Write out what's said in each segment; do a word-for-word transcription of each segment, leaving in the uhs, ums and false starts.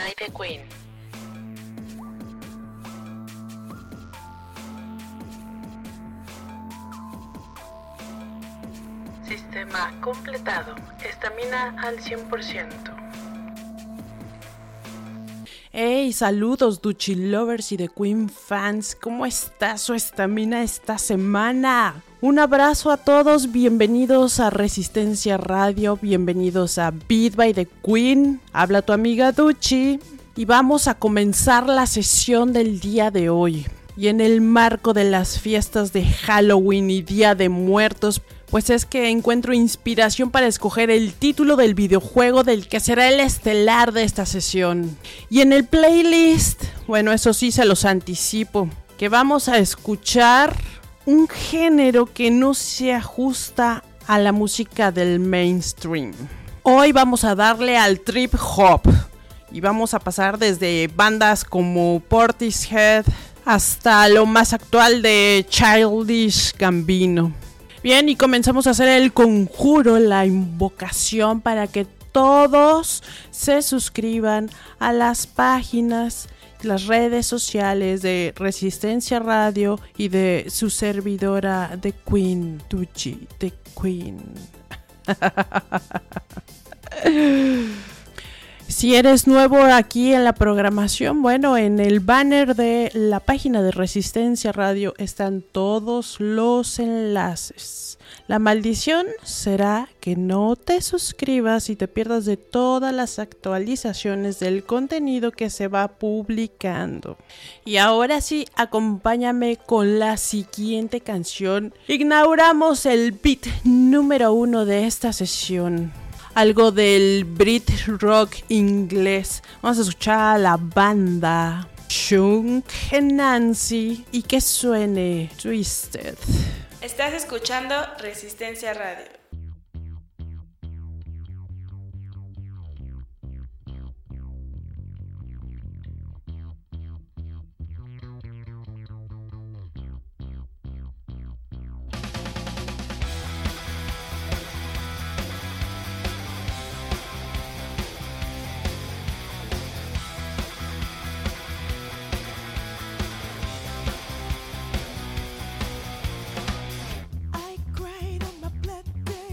by the Queen. Sistema completado. Estamina al cien por ciento. Hey, saludos Duchi Lovers y The Queen fans. ¿Cómo está su estamina esta semana? Un abrazo a todos, bienvenidos a Resistencia Radio, bienvenidos a Beat by The Queen. Habla tu amiga Duchi y vamos a comenzar la sesión del día de hoy. Y en el marco de las fiestas de Halloween y Día de Muertos, pues es que encuentro inspiración para escoger el título del videojuego del que será el estelar de esta sesión. Y en el playlist, bueno, eso sí se los anticipo, que vamos a escuchar un género que no se ajusta a la música del mainstream. Hoy vamos a darle al trip hop y vamos a pasar desde bandas como Portishead hasta lo más actual de Childish Gambino. Bien, y comenzamos a hacer el conjuro, la invocación para que todos se suscriban a las páginas, las redes sociales de Resistencia Radio y de su servidora The Queen, Duchi, The Queen. Si eres nuevo aquí en la programación, bueno, en el banner de la página de Resistencia Radio están todos los enlaces. La maldición será que no te suscribas y te pierdas de todas las actualizaciones del contenido que se va publicando. Y ahora sí, acompáñame con la siguiente canción. Inauguramos el beat número uno de esta sesión. Algo del Brit rock inglés. Vamos a escuchar a la banda Chunk Nancy y que suene Twisted. Estás escuchando Resistencia Radio. I cried on my blood.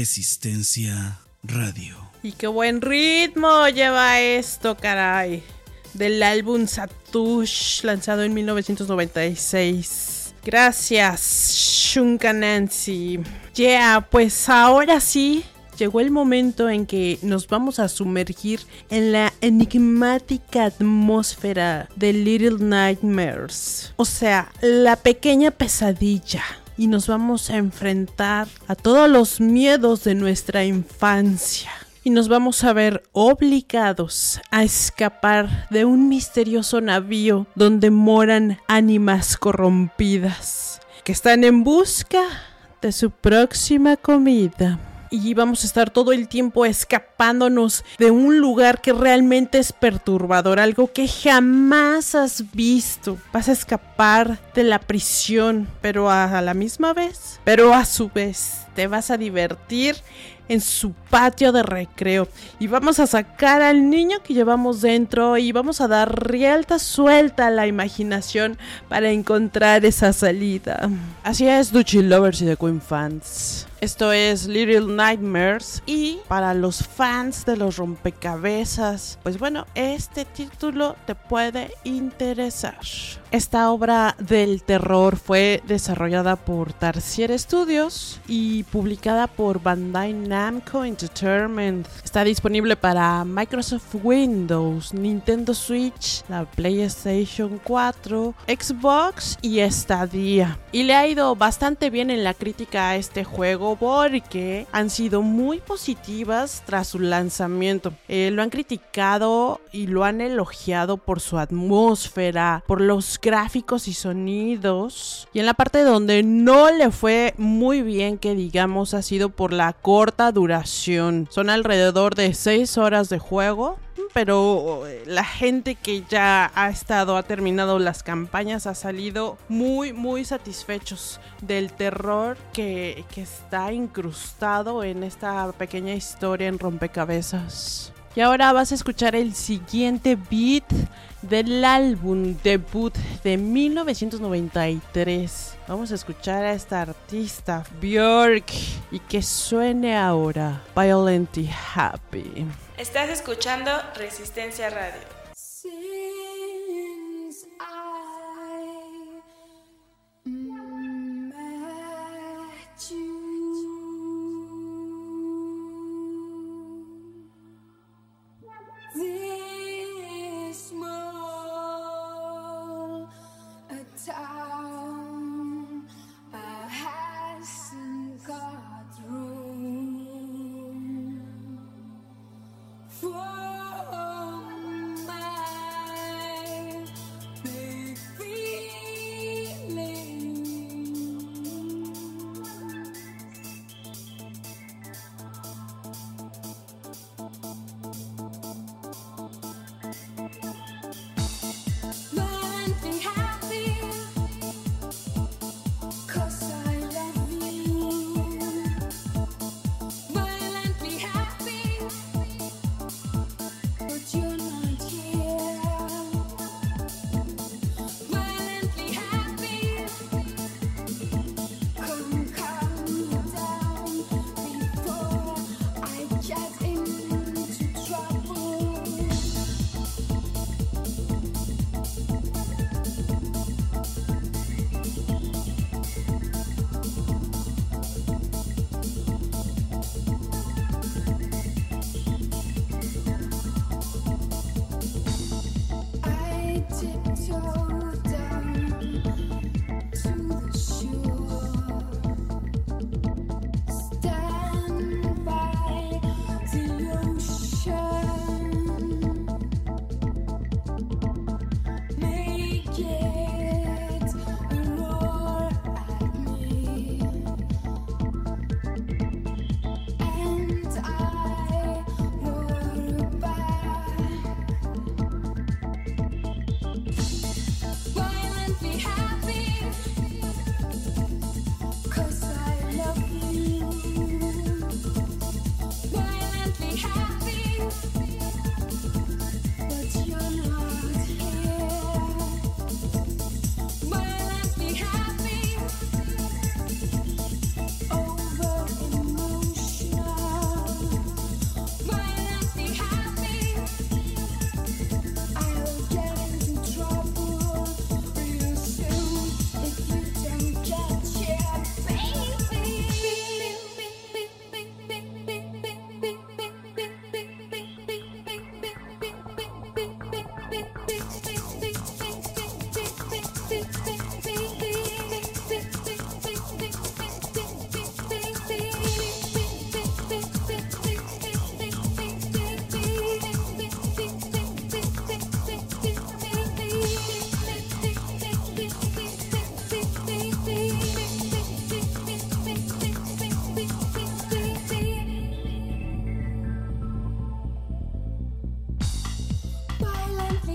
Resistencia Radio. Y qué buen ritmo lleva esto, caray. Del álbum Satush, lanzado en mil novecientos noventa y seis. Gracias, Shunka Nancy. Yeah, pues ahora sí llegó el momento en que nos vamos a sumergir en la enigmática atmósfera de Little Nightmares. O sea, la pequeña pesadilla. Y nos vamos a enfrentar a todos los miedos de nuestra infancia. Y nos vamos a ver obligados a escapar de un misterioso navío donde moran ánimas corrompidas que están en busca de su próxima comida. Y vamos a estar todo el tiempo escapándonos de un lugar que realmente es perturbador, algo que jamás has visto. Vas a escapar de la prisión, pero a la misma vez, pero a su vez te vas a divertir en su patio de recreo. Y vamos a sacar al niño que llevamos dentro y vamos a dar rienda suelta a la imaginación para encontrar esa salida. Así es, Duchi Lovers y The Queen Fans. Esto es Little Nightmares. Y para los fans de los rompecabezas, pues bueno, este título te puede interesar. Esta obra del terror fue desarrollada por Tarsier Studios y publicada por Bandai Namco Entertainment. Está disponible para Microsoft Windows, Nintendo Switch, la PlayStation cuatro, Xbox y Stadia. Y le ha ido bastante bien en la crítica a este juego porque han sido muy positivas tras su lanzamiento. Eh, lo han criticado y lo han elogiado por su atmósfera, por los gráficos y sonidos. Y en la parte donde no le fue muy bien, que digamos, ha sido por la corta duración. Son alrededor de seis horas de juego, pero la gente que ya ha estado, ha terminado las campañas, ha salido muy, muy satisfechos del terror que, que está incrustado en esta pequeña historia en rompecabezas. Y ahora vas a escuchar el siguiente beat del álbum debut de mil novecientos noventa y tres. Vamos a escuchar a esta artista, Björk, y que suene ahora Violently Happy. Estás escuchando Resistencia Radio. Since I met you, this small a town I hasn't got room for my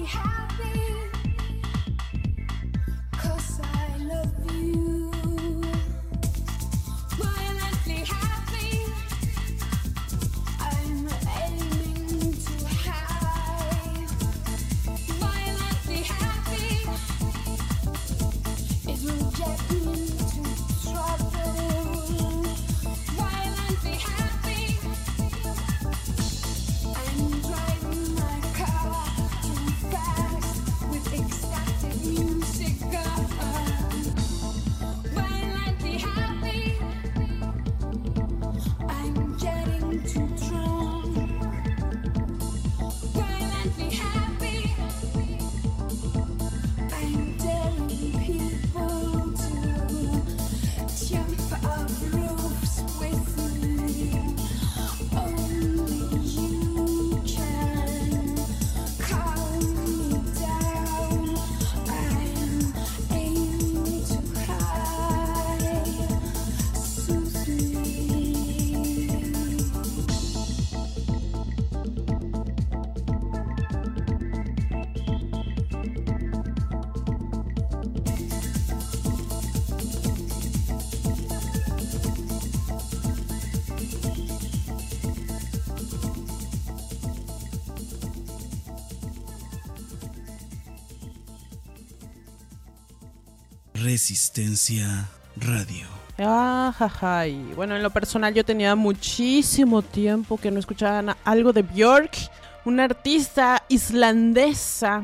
Resistencia Radio. Ah, jaja. Y bueno, en lo personal yo tenía muchísimo tiempo que no escuchaba algo de Björk, una artista islandesa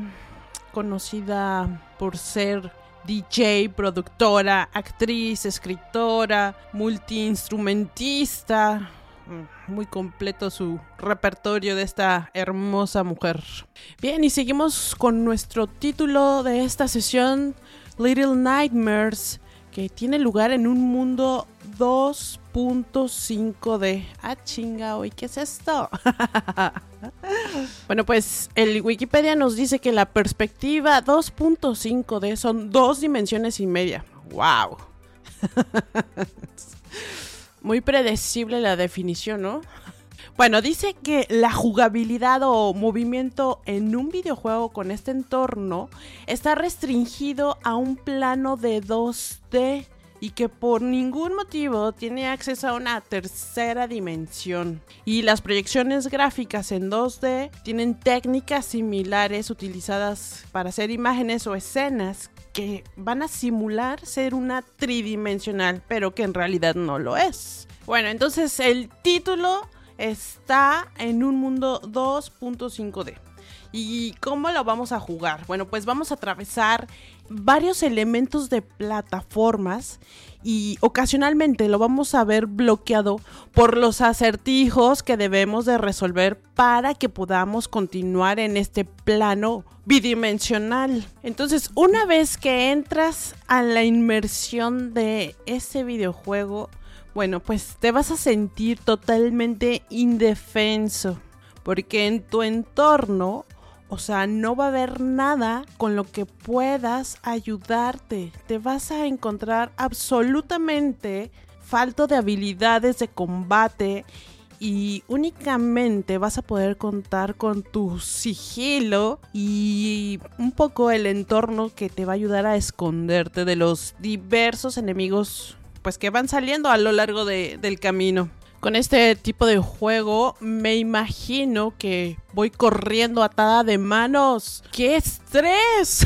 conocida por ser D J, productora, actriz, escritora, multiinstrumentista. Muy completo su repertorio de esta hermosa mujer. Bien, y seguimos con nuestro título de esta sesión, Little Nightmares, que tiene lugar en un mundo dos punto cinco D. Ah, chingao, ¿y qué es esto? Bueno, pues el Wikipedia nos dice que la perspectiva dos punto cinco D son dos dimensiones y media. ¡Wow! Muy predecible la definición, ¿no? Bueno, dice que la jugabilidad o movimiento en un videojuego con este entorno está restringido a un plano de dos D y que por ningún motivo tiene acceso a una tercera dimensión. Y las proyecciones gráficas en dos D tienen técnicas similares utilizadas para hacer imágenes o escenas que van a simular ser una tridimensional, pero que en realidad no lo es. Bueno, entonces el título está en un mundo dos punto cinco D. ¿Y cómo lo vamos a jugar? Bueno, pues vamos a atravesar varios elementos de plataformas y ocasionalmente lo vamos a ver bloqueado por los acertijos que debemos de resolver para que podamos continuar en este plano bidimensional. Entonces, una vez que entras a la inmersión de ese videojuego, bueno, pues te vas a sentir totalmente indefenso, porque en tu entorno, o sea, no va a haber nada con lo que puedas ayudarte. Te vas a encontrar absolutamente falto de habilidades de combate y únicamente vas a poder contar con tu sigilo y un poco el entorno que te va a ayudar a esconderte de los diversos enemigos pues que van saliendo a lo largo de, del camino. Con este tipo de juego me imagino que voy corriendo atada de manos. ¡Qué estrés!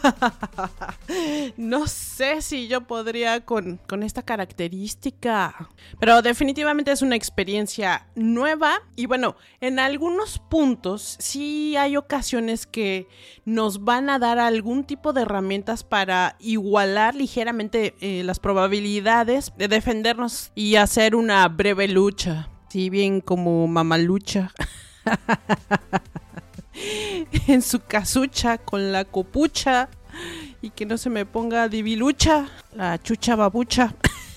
No sé si yo podría con, con esta característica. Pero definitivamente es una experiencia nueva. Y bueno, en algunos puntos sí hay ocasiones que nos van a dar algún tipo de herramientas para igualar ligeramente eh, las probabilidades de defendernos y hacer una breve lucha. Sí, bien como mamalucha. En su casucha con la copucha y que no se me ponga divilucha, la chucha babucha.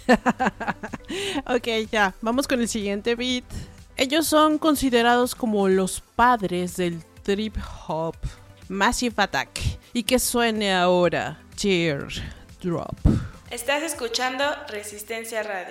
Ok, ya, vamos con el siguiente beat. Ellos son considerados como los padres del trip hop, Massive Attack, y que suene ahora Teardrop. Estás escuchando Resistencia Radio.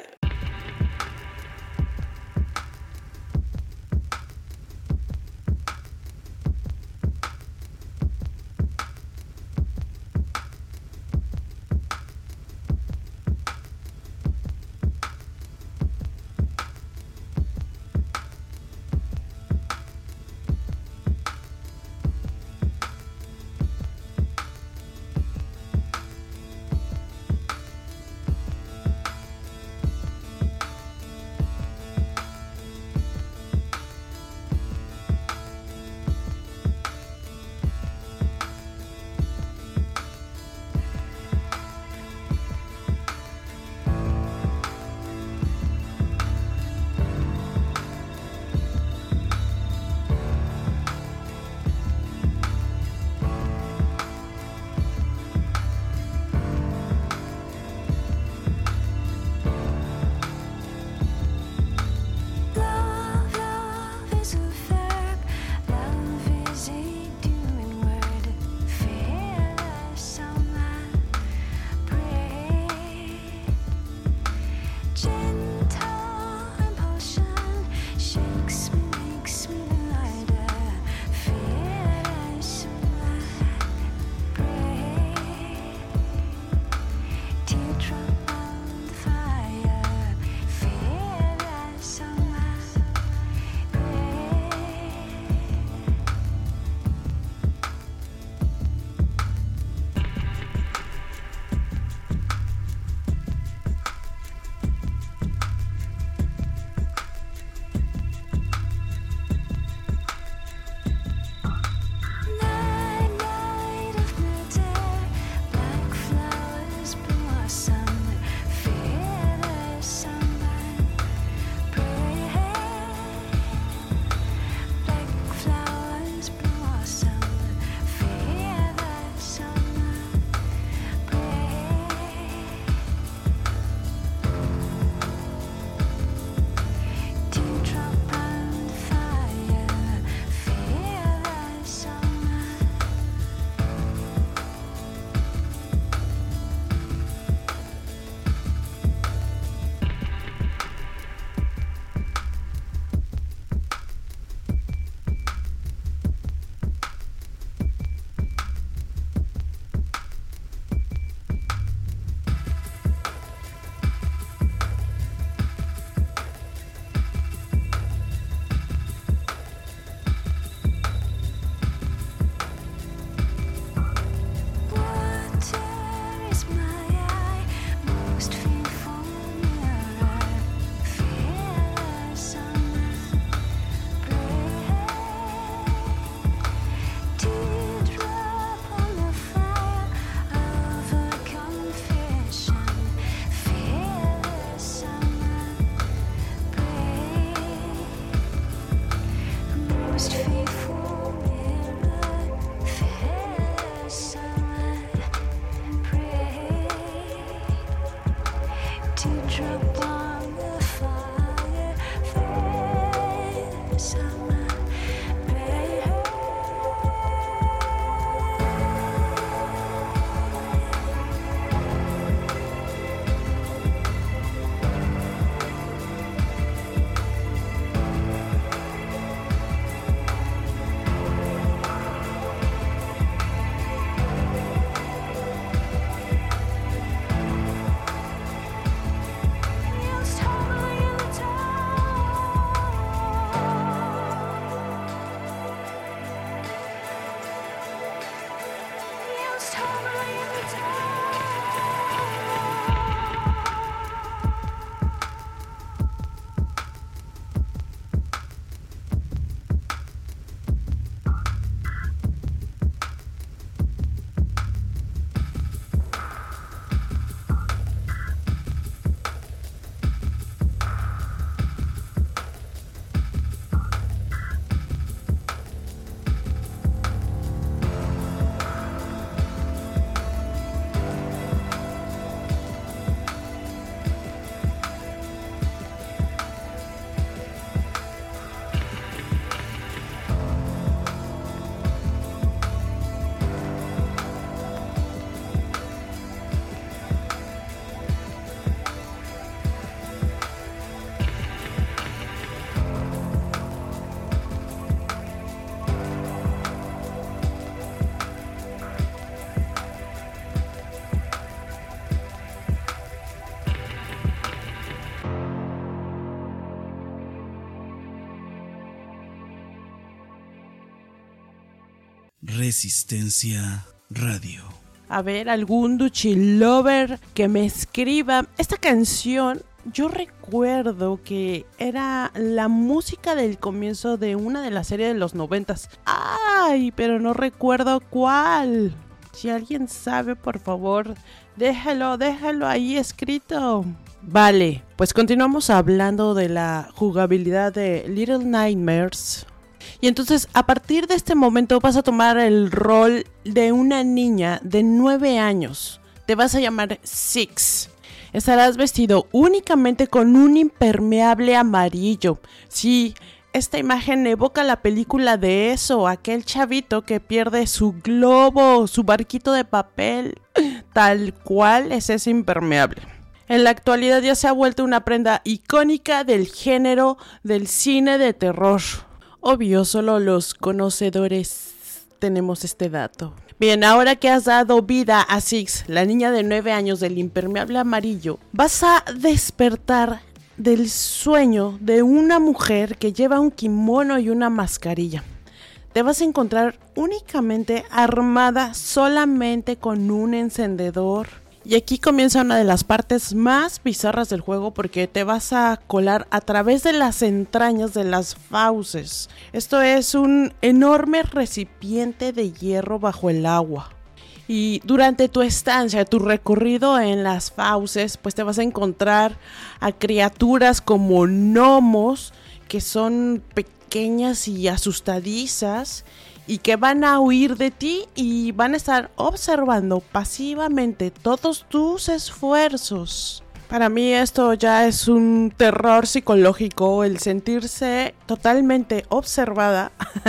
Resistencia Radio. A ver, algún Duchi Lover que me escriba. Esta canción, yo recuerdo que era la música del comienzo de una de las series de los noventas. Ay, pero no recuerdo cuál. Si alguien sabe, por favor, déjalo, déjalo ahí escrito. Vale, pues continuamos hablando de la jugabilidad de Little Nightmares. Y entonces, a partir de este momento vas a tomar el rol de una niña de nueve años. Te vas a llamar Six. Estarás vestido únicamente con un impermeable amarillo. Sí, esta imagen evoca la película de eso, aquel chavito que pierde su globo, su barquito de papel. Tal cual es ese impermeable. En la actualidad ya se ha vuelto una prenda icónica del género del cine de terror. Obvio, solo los conocedores tenemos este dato. Bien, ahora que has dado vida a Six, la niña de nueve años del impermeable amarillo, vas a despertar del sueño de una mujer que lleva un kimono y una mascarilla. Te vas a encontrar únicamente armada solamente con un encendedor. Y aquí comienza una de las partes más bizarras del juego porque te vas a colar a través de las entrañas de las fauces. Esto es un enorme recipiente de hierro bajo el agua. Y durante tu estancia, tu recorrido en las fauces, pues te vas a encontrar a criaturas como gnomos que son pequeñas y asustadizas y que van a huir de ti y van a estar observando pasivamente todos tus esfuerzos. Para mí esto ya es un terror psicológico, el sentirse totalmente observada.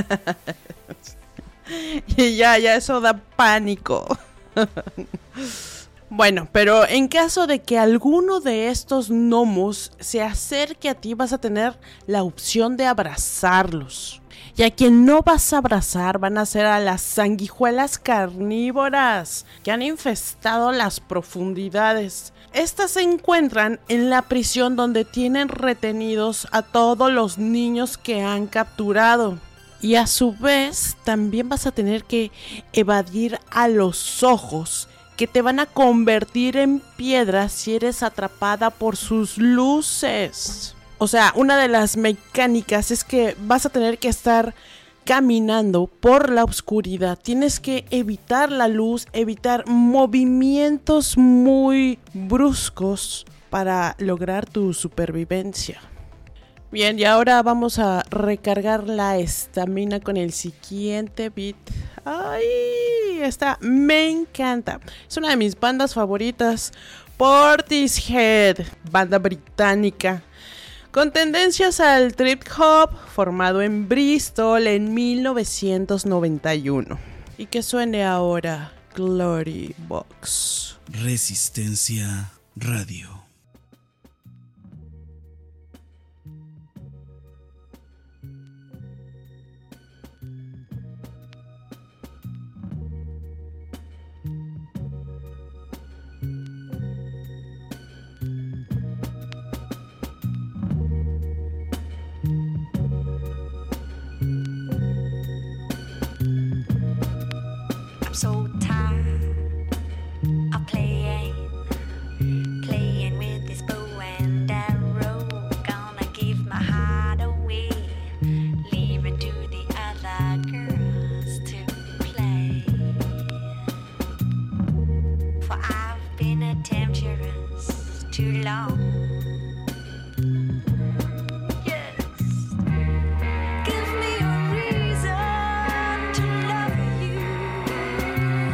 Y ya, ya eso da pánico. Bueno, pero en caso de que alguno de estos gnomos se acerque a ti, vas a tener la opción de abrazarlos. Y a quien no vas a abrazar van a ser a las sanguijuelas carnívoras que han infestado las profundidades. Estas se encuentran en la prisión donde tienen retenidos a todos los niños que han capturado. Y a su vez también vas a tener que evadir a los ojos, que te van a convertir en piedra si eres atrapada por sus luces. O sea, una de las mecánicas es que vas a tener que estar caminando por la oscuridad. Tienes que evitar la luz, evitar movimientos muy bruscos para lograr tu supervivencia. Bien, y ahora vamos a recargar la estamina con el siguiente beat. ¡Ay! Esta me encanta. Es una de mis bandas favoritas. Portishead, banda británica con tendencias al trip hop, formado en Bristol en mil novecientos noventa y uno. Y que suene ahora Glory Box. Resistencia Radio. So tired of playing, playing with this bow and arrow. Gonna give my heart away, leave it to the other girls to play. For I've been a temptress too long. Give me a reason to love you.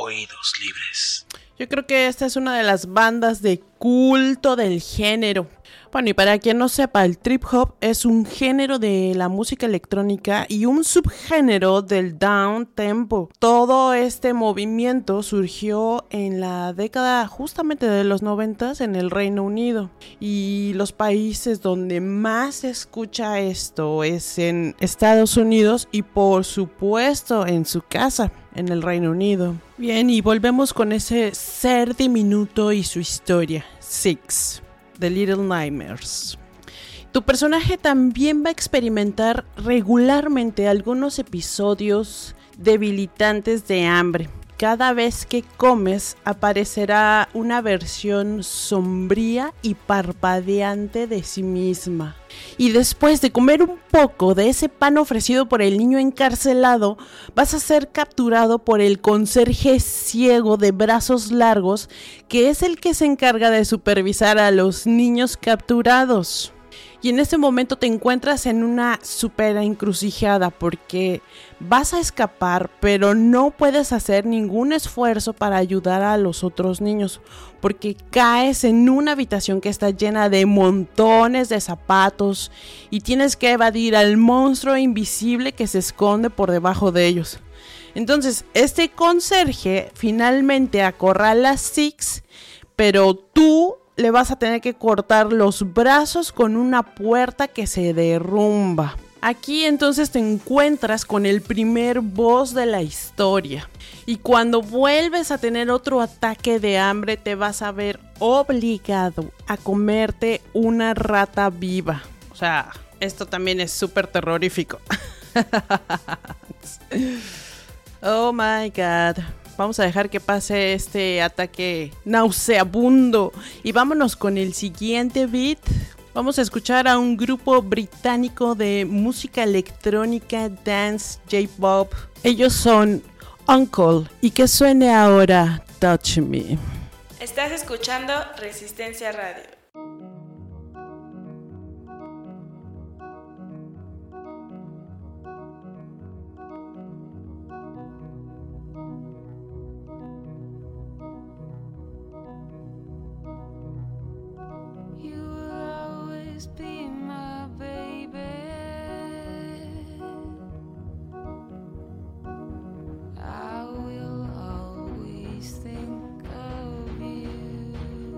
Oídos libres. Yo creo que esta es una de las bandas de culto del género. Bueno, y para quien no sepa, el trip hop es un género de la música electrónica y un subgénero del down tempo. Todo este movimiento surgió en la década justamente de los noventas en el Reino Unido. Y los países donde más se escucha esto es en Estados Unidos y por supuesto en su casa, en el Reino Unido. Bien, y volvemos con ese ser diminuto y su historia, Six. The Little Nightmares. Tu personaje también va a experimentar regularmente algunos episodios debilitantes de hambre. Cada vez que comes aparecerá una versión sombría y parpadeante de sí misma. Y después de comer un poco de ese pan ofrecido por el niño encarcelado, vas a ser capturado por el conserje ciego de brazos largos, que es el que se encarga de supervisar a los niños capturados. Y en este momento te encuentras en una super encrucijada porque vas a escapar, pero no puedes hacer ningún esfuerzo para ayudar a los otros niños porque caes en una habitación que está llena de montones de zapatos y tienes que evadir al monstruo invisible que se esconde por debajo de ellos. Entonces, este conserje finalmente acorrala a Six, pero tú le vas a tener que cortar los brazos con una puerta que se derrumba. Aquí entonces te encuentras con el primer boss de la historia. Y cuando vuelves a tener otro ataque de hambre, te vas a ver obligado a comerte una rata viva. O sea, esto también es súper terrorífico. Oh my God. Vamos a dejar que pase este ataque nauseabundo y vámonos con el siguiente beat. Vamos a escuchar a un grupo británico de música electrónica, dance, J-pop. Ellos son Uncle y que suene ahora Touch Me. Estás escuchando Resistencia Radio. Be my baby. I will always think of you.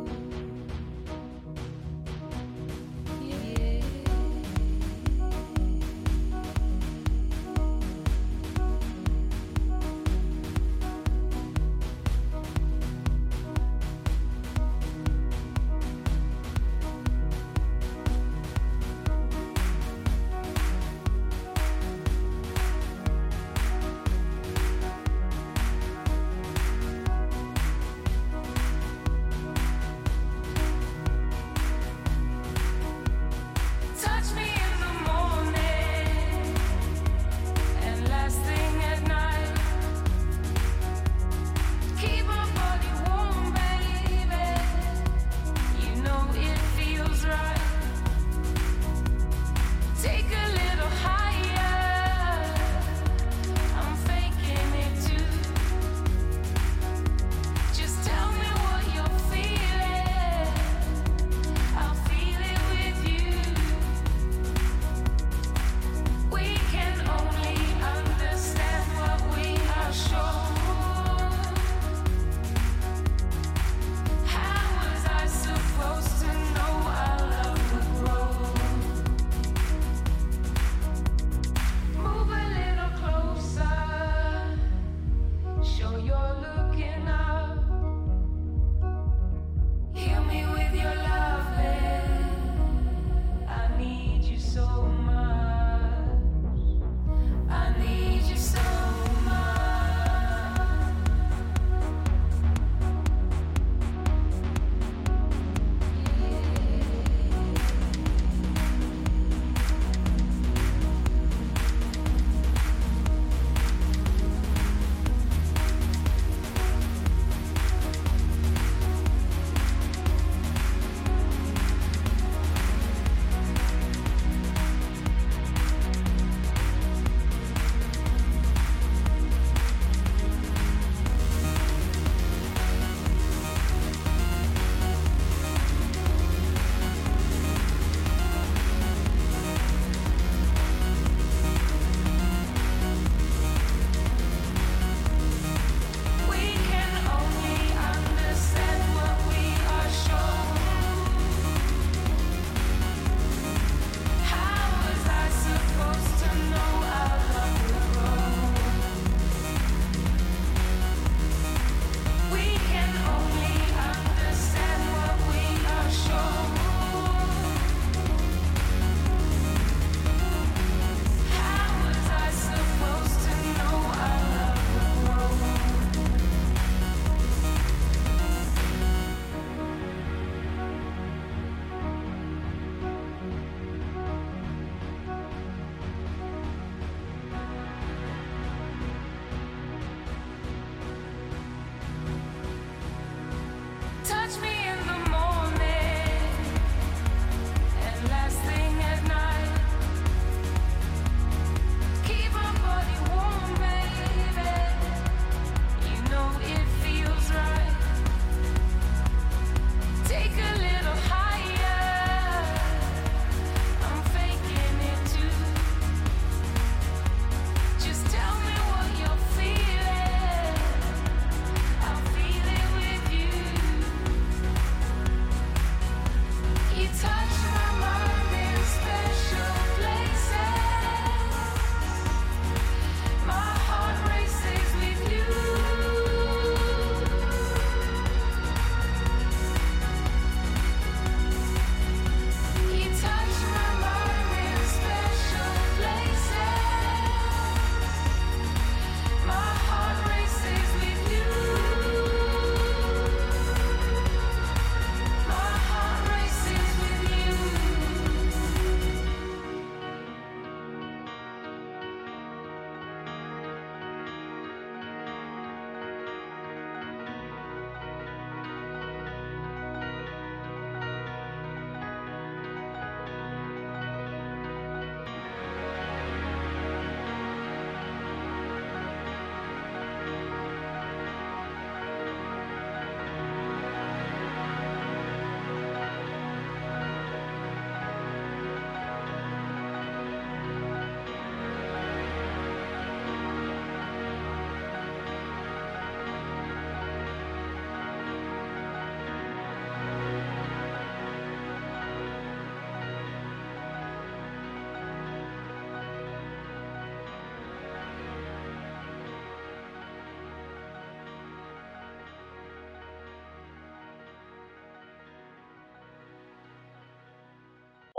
Yeah.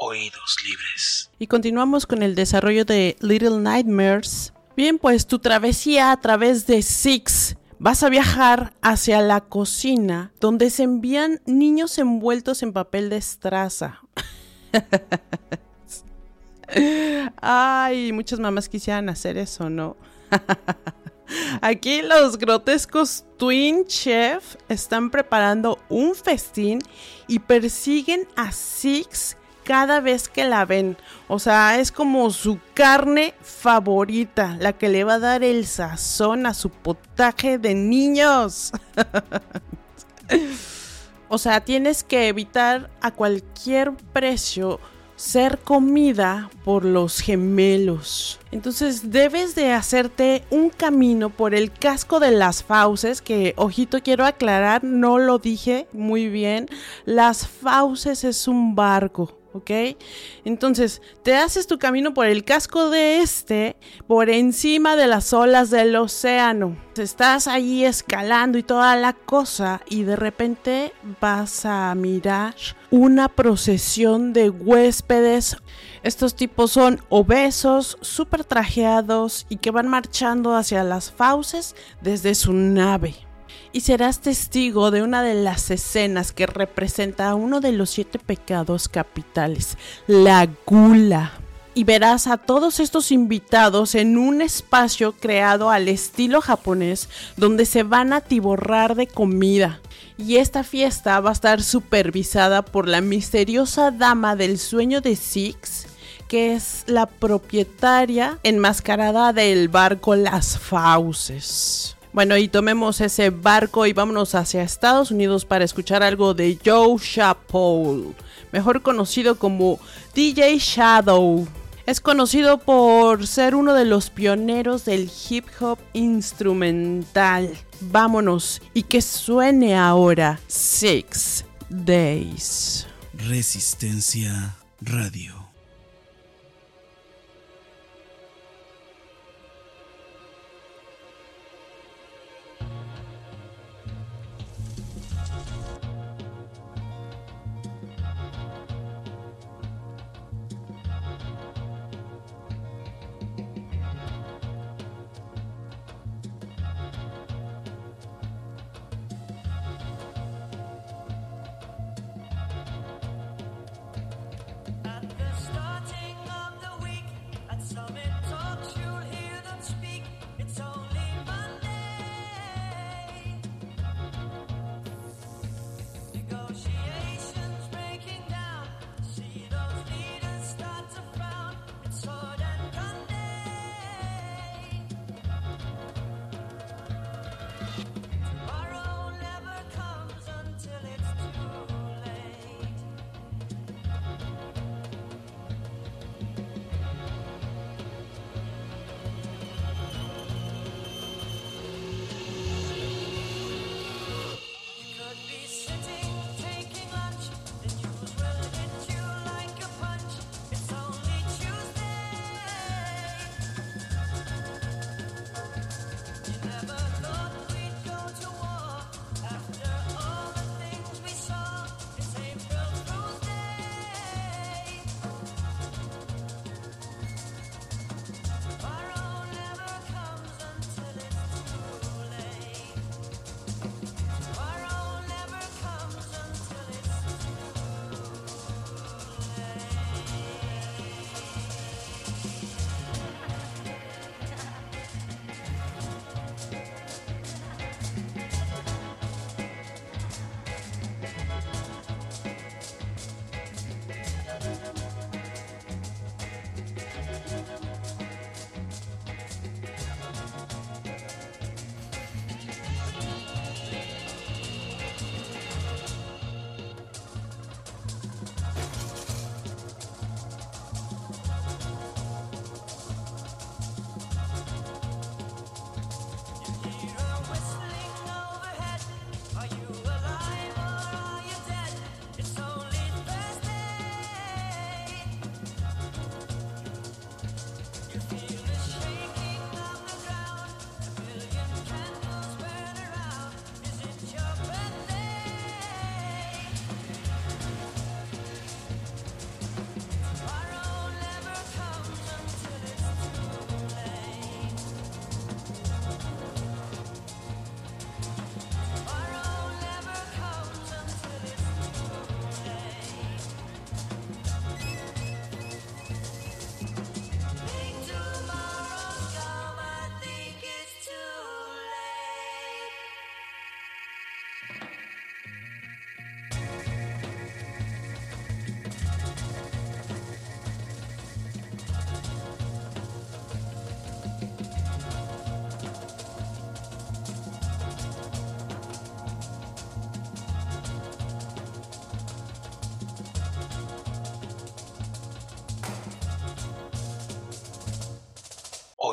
Oídos libres. Y continuamos con el desarrollo de Little Nightmares. Bien, pues tu travesía a través de Six. Vas a viajar hacia la cocina donde se envían niños envueltos en papel de estraza. Ay, muchas mamás quisieran hacer eso, ¿no? Aquí los grotescos Twin Chef están preparando un festín y persiguen a Six cada vez que la ven. O sea, es como su carne favorita, la que le va a dar el sazón a su potaje de niños. O sea, tienes que evitar a cualquier precio ser comida por los gemelos. Entonces debes de hacerte un camino por el casco de las fauces, que, ojito, quiero aclarar, no lo dije muy bien. Las fauces es un barco, ¿ok? Entonces te haces tu camino por el casco de este, por encima de las olas del océano. Estás ahí escalando y toda la cosa, y de repente vas a mirar una procesión de huéspedes. Estos tipos son obesos, súper trajeados y que van marchando hacia las fauces desde su nave. Y serás testigo de una de las escenas que representa uno de los siete pecados capitales, la gula. Y verás a todos estos invitados en un espacio creado al estilo japonés, donde se van a atiborrar de comida. Y esta fiesta va a estar supervisada por la misteriosa dama del sueño de Six, que es la propietaria enmascarada del barco Las Fauces. Bueno, y tomemos ese barco y vámonos hacia Estados Unidos para escuchar algo de Joe Chapoul, mejor conocido como D J Shadow. Es conocido por ser uno de los pioneros del hip hop instrumental. Vámonos y que suene ahora Six Days. Resistencia Radio. At the start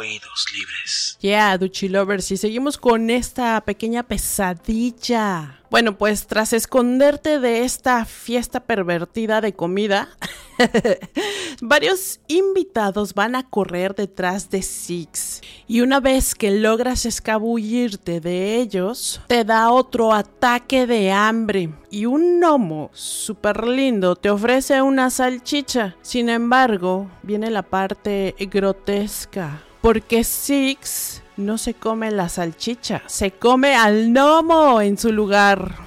Oídos libres. Yeah, Duchi Lovers, y seguimos con esta pequeña pesadilla. Bueno, pues tras esconderte de esta fiesta pervertida de comida, varios invitados van a correr detrás de Six. Y una vez que logras escabullirte de ellos, te da otro ataque de hambre. Y un gnomo súper lindo te ofrece una salchicha. Sin embargo, viene la parte grotesca. Porque Six no se come la salchicha, se come al gnomo en su lugar.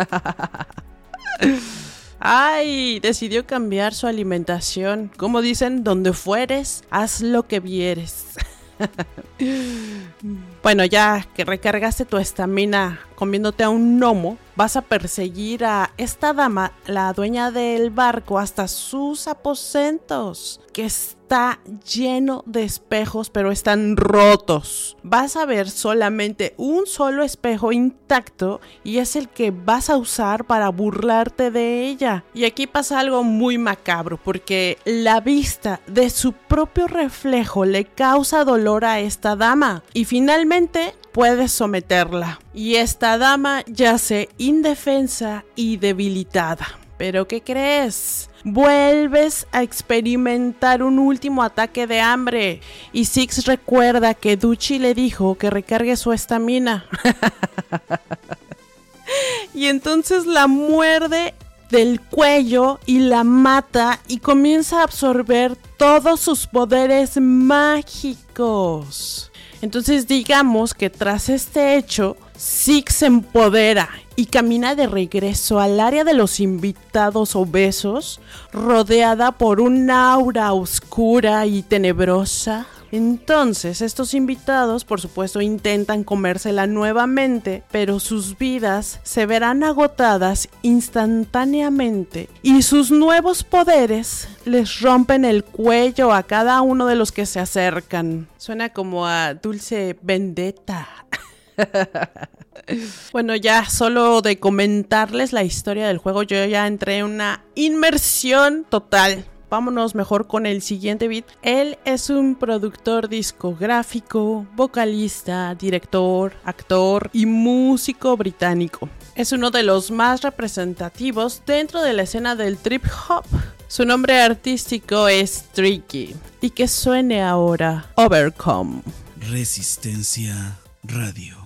Ay, decidió cambiar su alimentación. Como dicen, donde fueres, haz lo que vieres. Bueno, ya que recargaste tu estamina comiéndote a un gnomo, vas a perseguir a esta dama, la dueña del barco, hasta sus aposentos, que está lleno de espejos, pero están rotos. Vas a ver solamente un solo espejo intacto y es el que vas a usar para burlarte de ella. Y aquí pasa algo muy macabro, porque la vista de su propio reflejo le causa dolor a esta dama y finalmente puedes someterla. Y esta dama yace indefensa y debilitada. ¿Pero qué crees? Vuelves a experimentar un último ataque de hambre. Y Six recuerda que Duchi le dijo que recargue su estamina. Y entonces la muerde del cuello y la mata y comienza a absorber todos sus poderes mágicos. Entonces digamos que tras este hecho, Six se empodera y camina de regreso al área de los invitados obesos, rodeada por un aura oscura y tenebrosa. Entonces estos invitados, por supuesto, intentan comérsela nuevamente, pero sus vidas se verán agotadas instantáneamente y sus nuevos poderes les rompen el cuello a cada uno de los que se acercan. Suena como a Dulce Vendetta. Bueno, ya solo de comentarles la historia del juego, yo ya entré en una inmersión total. Vámonos mejor con el siguiente beat. Él es un productor discográfico, vocalista, director, actor y músico británico. Es uno de los más representativos dentro de la escena del trip hop. Su nombre artístico es Tricky. Y que suene ahora Overcome. Resistencia Radio.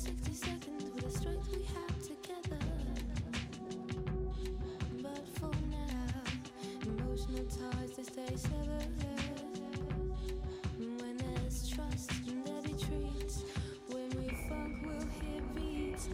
sixty seconds with the strength we have together. But for now, emotional ties they stay severed. When there's trust and there be treats, when we funk we'll hear beats.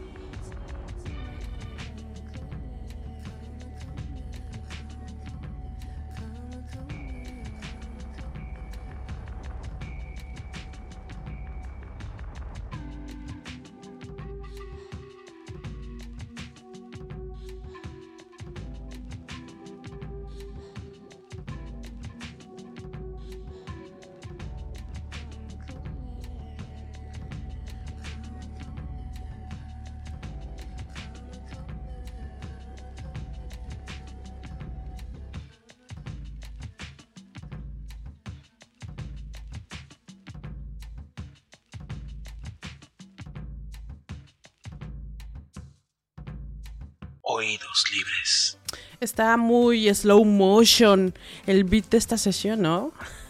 Oídos libres. Está muy slow motion el beat de esta sesión, ¿no?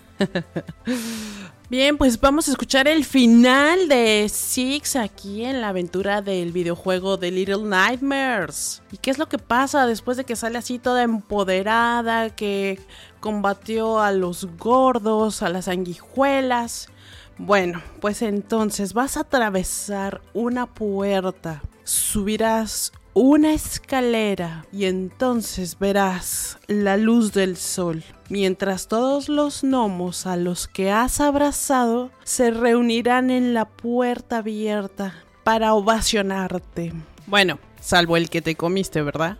Bien, pues vamos a escuchar el final de Six aquí en la aventura del videojuego de Little Nightmares. ¿Y qué es lo que pasa después de que sale así toda empoderada, que combatió a los gordos, a las sanguijuelas? Bueno, pues entonces vas a atravesar una puerta, subirás una escalera y entonces verás la luz del sol, mientras todos los gnomos a los que has abrazado se reunirán en la puerta abierta para ovacionarte. Bueno, salvo el que te comiste, ¿verdad?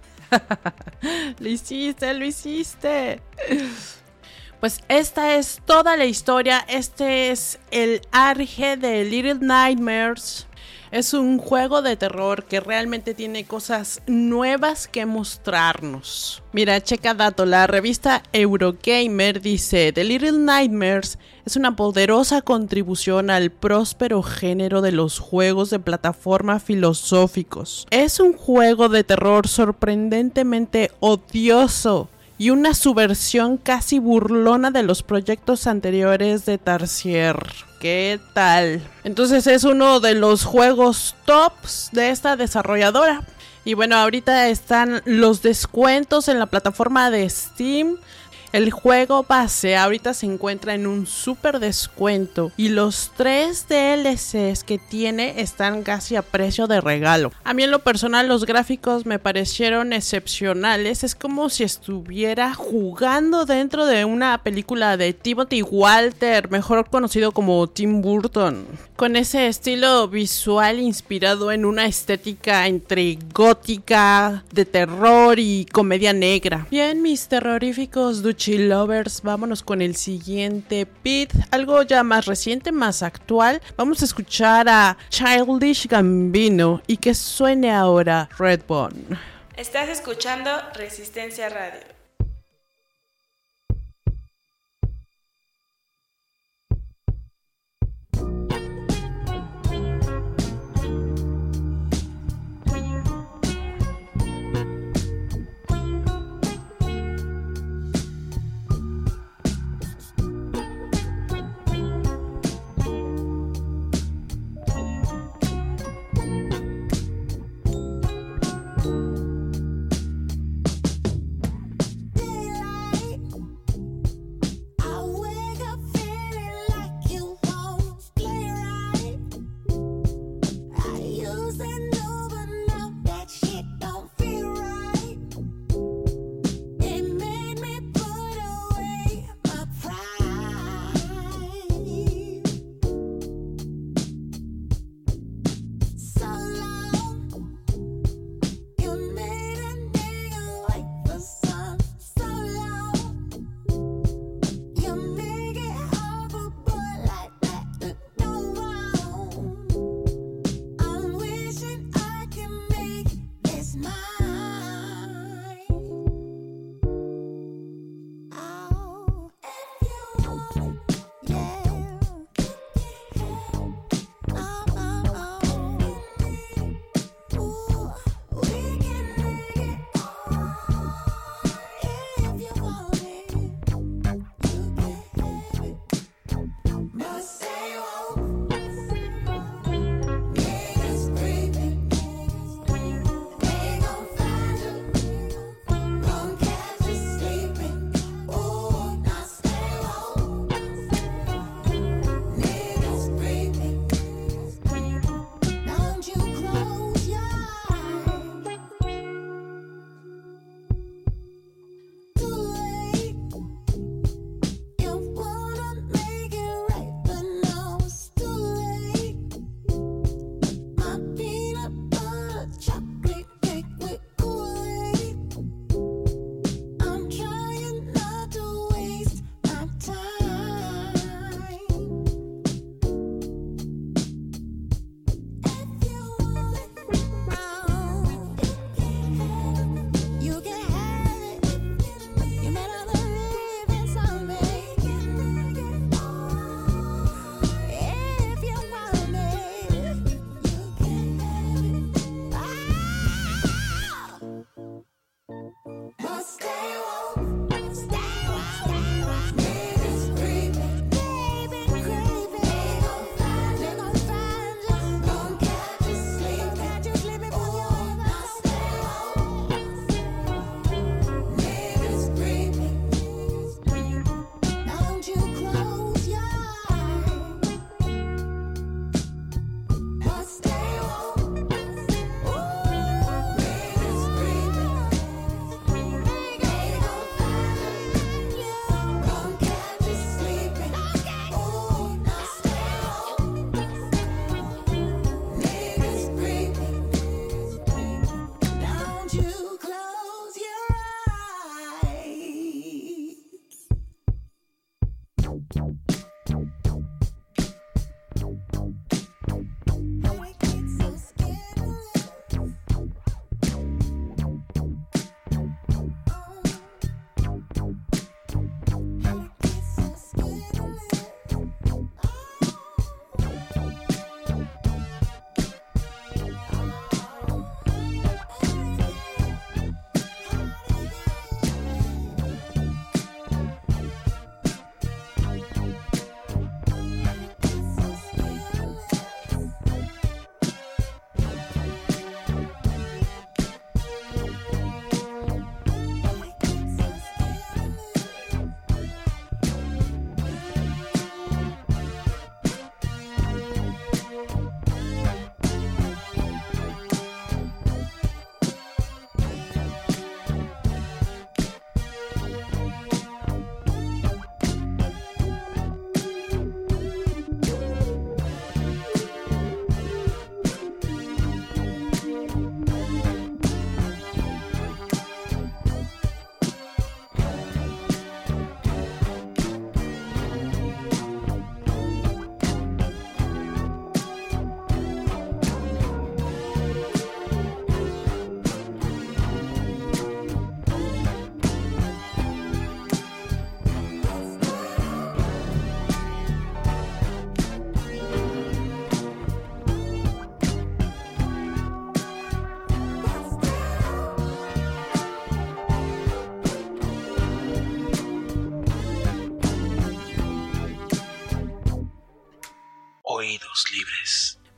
Lo hiciste, lo hiciste. Pues esta es toda la historia. Este es el Arge de Little Nightmares. Es un juego de terror que realmente tiene cosas nuevas que mostrarnos. Mira, checa dato, la revista Eurogamer dice: The Little Nightmares es una poderosa contribución al próspero género de los juegos de plataforma filosóficos. Es un juego de terror sorprendentemente odioso y una subversión casi burlona de los proyectos anteriores de Tarsier. ¿Qué tal? Entonces es uno de los juegos tops de esta desarrolladora. Y bueno, ahorita están los descuentos en la plataforma de Steam. El juego base ahorita se encuentra en un super descuento y los tres D L Cs que tiene están casi a precio de regalo. A mí en lo personal los gráficos me parecieron excepcionales. Es como si estuviera jugando dentro de una película de Timothy Walter, mejor conocido como Tim Burton, con ese estilo visual inspirado en una estética entre gótica, de terror y comedia negra. Bien, mis terroríficos duchi lovers, vámonos con el siguiente beat, algo ya más reciente, más actual. Vamos a escuchar a Childish Gambino y que suene ahora Redbone. Estás escuchando Resistencia Radio.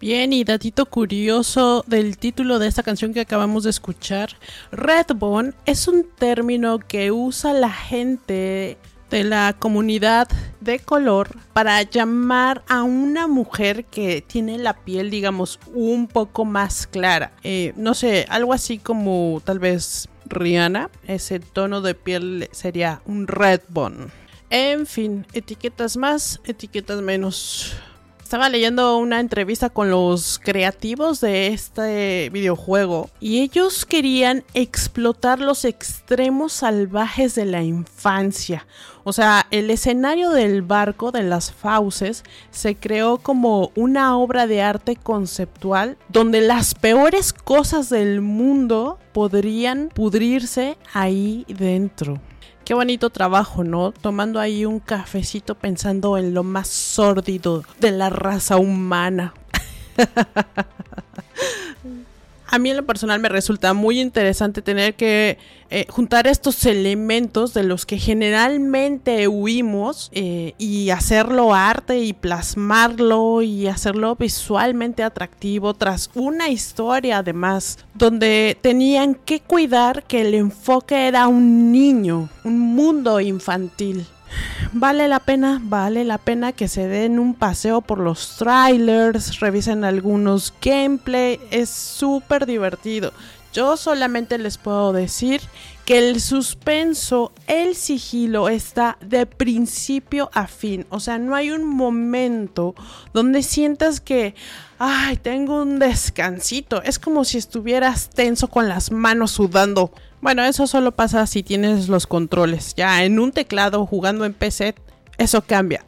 Bien, y datito curioso del título de esta canción que acabamos de escuchar, Redbone es un término que usa la gente de la comunidad de color para llamar a una mujer que tiene la piel, digamos, un poco más clara. Eh, no sé, algo así como tal vez Rihanna, ese tono de piel sería un Redbone. En fin, etiquetas más, etiquetas menos. Estaba leyendo una entrevista con los creativos de este videojuego y ellos querían explotar los extremos salvajes de la infancia. O sea, el escenario del barco de las fauces se creó como una obra de arte conceptual donde las peores cosas del mundo podrían pudrirse ahí dentro. Qué bonito trabajo, ¿no? Tomando ahí un cafecito pensando en lo más sórdido de la raza humana. A mí en lo personal me resulta muy interesante tener que eh, juntar estos elementos de los que generalmente huimos eh, y hacerlo arte y plasmarlo y hacerlo visualmente atractivo tras una historia además donde tenían que cuidar que el enfoque era un niño, un mundo infantil. Vale la pena, vale la pena que se den un paseo por los trailers, revisen algunos gameplay, es súper divertido. Yo solamente les puedo decir que el suspenso, el sigilo está de principio a fin. O sea, no hay un momento donde sientas que, ay, tengo un descansito. Es como si estuvieras tenso con las manos sudando. Bueno, eso solo pasa si tienes los controles. Ya en un teclado jugando en P C, eso cambia.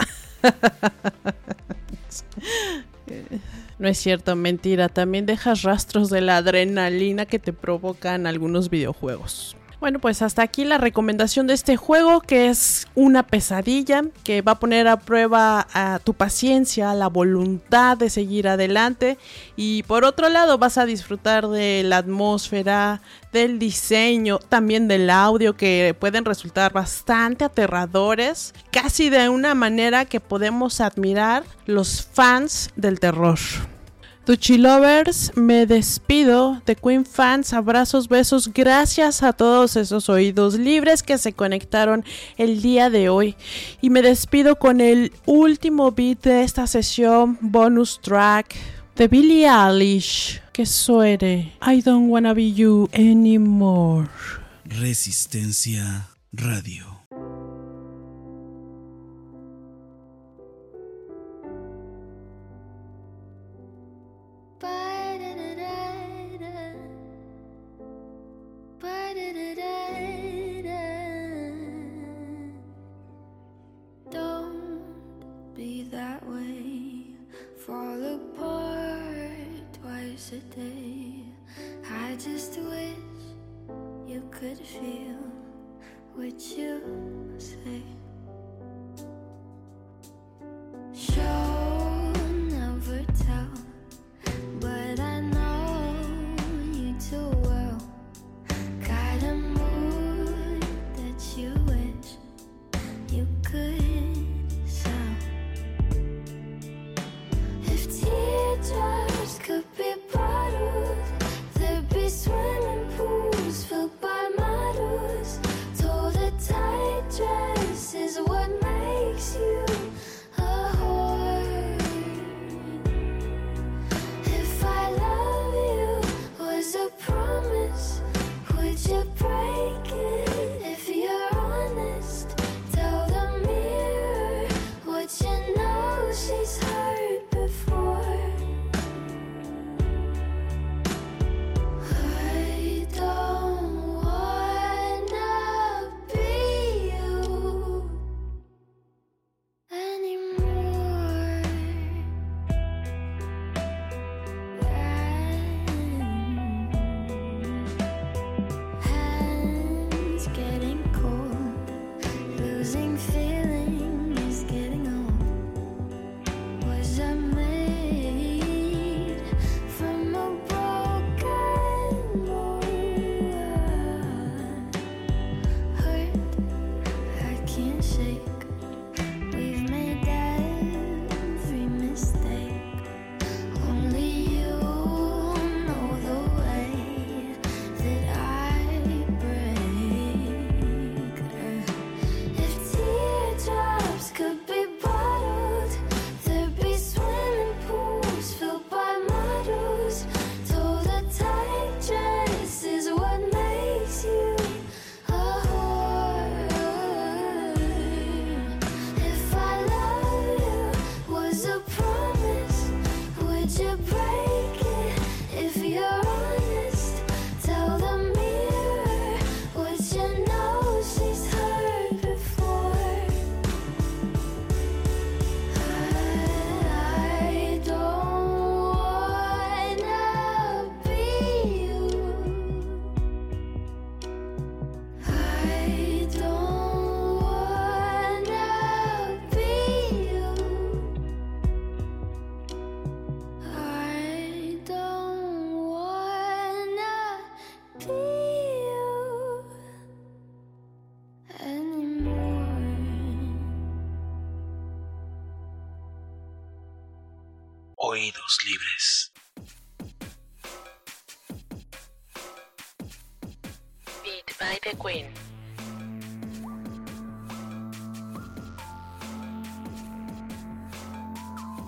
No es cierto, mentira. También dejas rastros de la adrenalina que te provocan algunos videojuegos. Bueno, pues hasta aquí la recomendación de este juego, que es una pesadilla, que va a poner a prueba a tu paciencia, la voluntad de seguir adelante. Y por otro lado vas a disfrutar de la atmósfera, del diseño, también del audio, que pueden resultar bastante aterradores, casi de una manera que podemos admirar los fans del terror. Tuchilovers, me despido de Queen Fans, abrazos, besos, gracias a todos esos oídos libres que se conectaron el día de hoy. Y me despido con el último beat de esta sesión, bonus track de Billie Eilish, que suene I Don't Wanna Be You Anymore. Resistencia Radio. Don't be that way. Fall apart twice a day. I just wish you could feel what you say. Show, never tell, but I know you too well. Got a mood that you wish you could sell. If teardrops could be bottled, there'd be swimming pools filled by models. Told a tight dress break it. If you're honest, tell the mirror what you know she's heard before. I don't wanna be you. I don't wanna be you. I don't wanna be you anymore. Oídos libres. Beat by the Queen.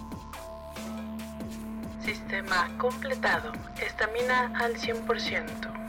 Sistema completado. Estamina al cien por ciento.